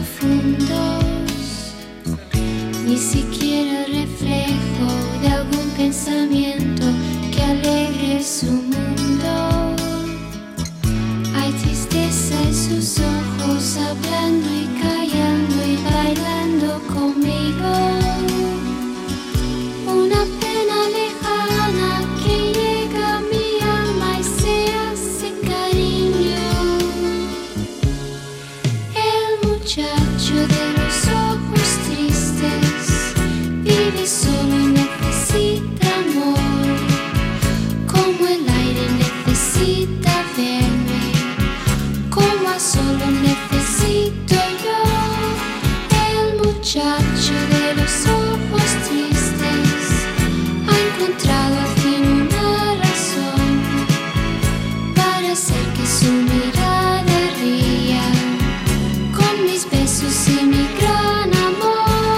profundos, ni siquiera reflejo de algún pensamiento que alegre su mundo. Hay tristeza en sus ojos, hablando y callando y bailando conmigo. Una pena lejana que llega a mi alma y se hace cariño. El muchacho de los ojos tristes vive solo y necesita amor, como el aire necesita verme, como a solo necesito yo. El muchacho de los ojos tristes ha encontrado al fin una razón para hacer que su mirada ría con mis besos y mi gran amor.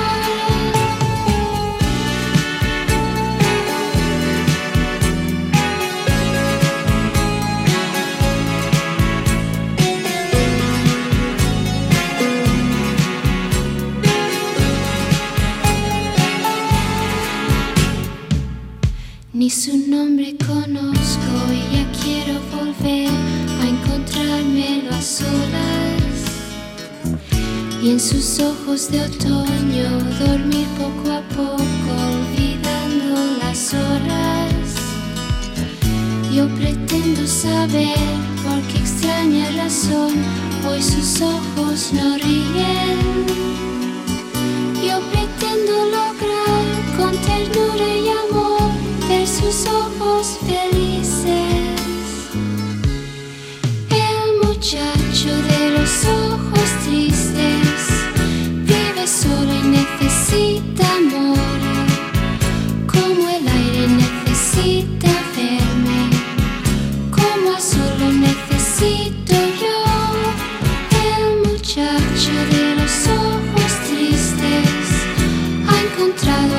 Ni su nombre conozco y ya quiero volver a encontrármelo a solas, y en sus ojos de otoño dormir poco a poco olvidando las horas. Yo pretendo saber por qué extraña razón hoy sus ojos no ríen. Yo pretendo lograr con ternura y amor ver sus ojos felices. El muchacho de los ojos tristes vive solo y necesita amor, como el aire necesita verme, como a solo necesito yo. El muchacho de los ojos tristes ha encontrado